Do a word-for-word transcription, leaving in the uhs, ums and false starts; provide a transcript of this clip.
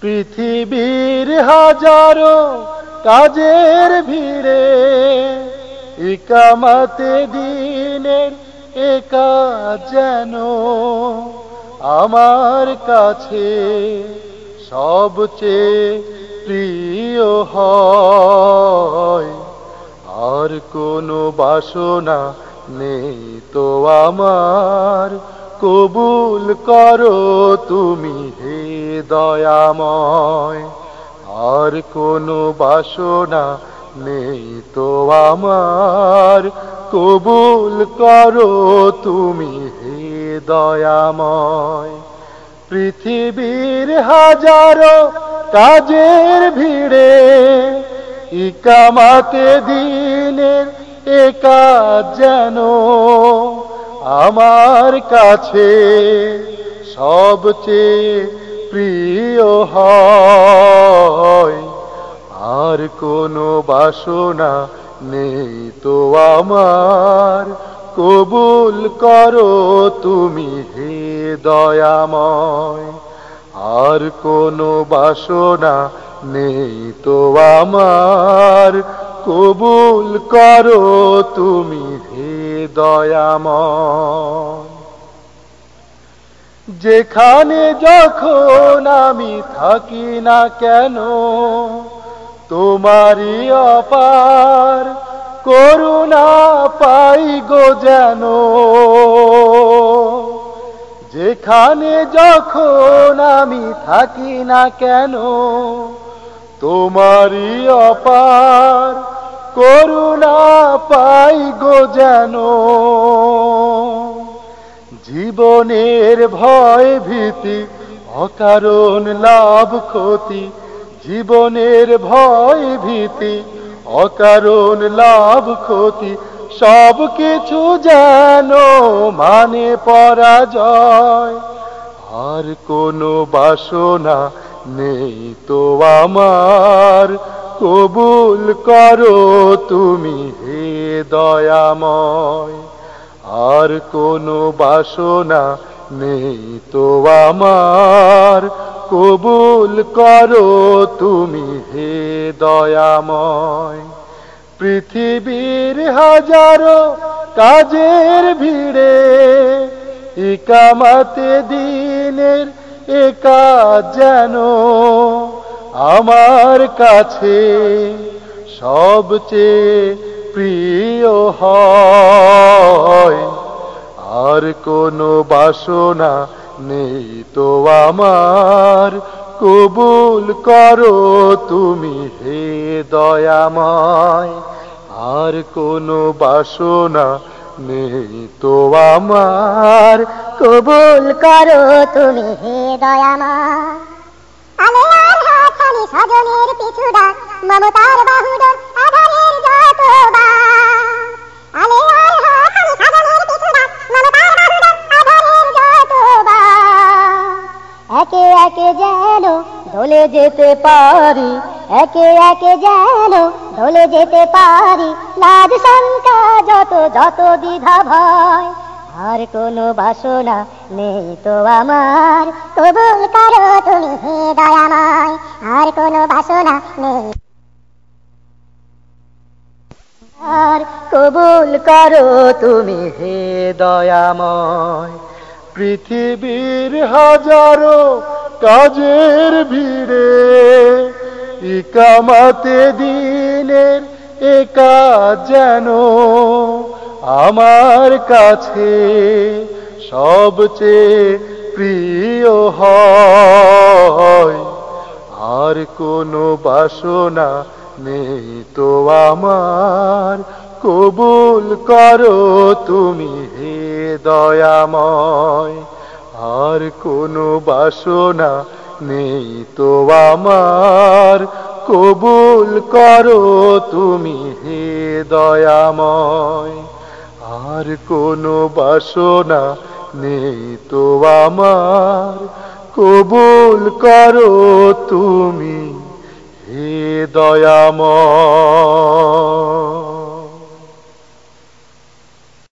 পৃথিবীর হাজারো কাজের ভিড়ে ইকামতে দিনের এ কাজ যেন আমার কাছে সবচেয়ে প্রিয় হয়। আর কোনো বাসনা নেই তো আমার, কবুল করো তুমি হে দয়াময়। আর কোনো বাসনা নেই তো আমার, কবুল করো তুমি হে দয়াময়। পৃথিবীর হাজারো কাজের ভিড়ে ইকামতে দিনের এ কাজ যেন আমার কাছে সবচেয়ে প্রিয় হয়। আর কোনো বাসনা নেই তো আমার, কবুল করো তুমি হে দয়াময়। আর কোনো বাসনা নেই তো আমার, কবুল করো তুমি হে দয়াময়। যেখানে যখন আমি থাকি না কেন, তোমারই অপার করুণা পাই গো যেন। যেখানে যখন আমি থাকি না কেন, তোমারই অপার করুণা পাই গো যেন। জীবনের ভয় ভীতি অকারণ লাভ ক্ষতি, জীবনের ভয় ভীতি অকারণ লাভ ক্ষতি, সব কিছু যেন মানে পরাজয়। আর কোনো বাসনা নেই তো আমার, কবুল করো তুমি হে দয়াময়। আর কোনো বাসনা নেই তো আমার, কবুল করো তুমি হে দয়াময়। পৃথিবীর হাজারো কাজের ভিড়ে ইকামতে দিনের এ কাজ যেন আমার কাছে সবচেয়ে প্রিয় হয়। আর কোনো বাসনা নেই তো আমার, কবুল করো তুমি হে দয়াময়। আর কোনো বাসনা নেই তো আমার, কবুল করো তুমি হে দয়াময়। আলেয়ার হাতছানি স্বজনের পিছুডা, মমতার বাহুডোর আধারের যতবার। আলেয়ার হাতছানি স্বজনের পিছুডা, মমতার বাহুডোর আধারের যতবার। একে একে যেন ঢলে যেতে পারি, একে একে যেন ঢলে যেতে পারি, লাজ শঙ্কা যত যত দ্বিধা ভয়। আর কোনো বাসনা নেই তো আমার, কবুল করো তুমি হে দয়াময়। আর কোনো বাসনা নেই, আর কবুল করো তুমি হে দয়াময়। পৃথিবীর হাজারো কাজের ভিড়ে ইকামতে দিনের এ কাজ যেন আমার কাছে সবচেয়ে প্রিয় হয়। আর কোনো বাসনা নেই তো আমার, কবুল করো তুমি হে দয়াময়। আর কোনো বাসনা নেই তো আমার, কবুল করো তুমি হে দয়াময়। আর কোনো বাসনা নেই তো আমার, কবুল করো তুমি হে দয়াময়।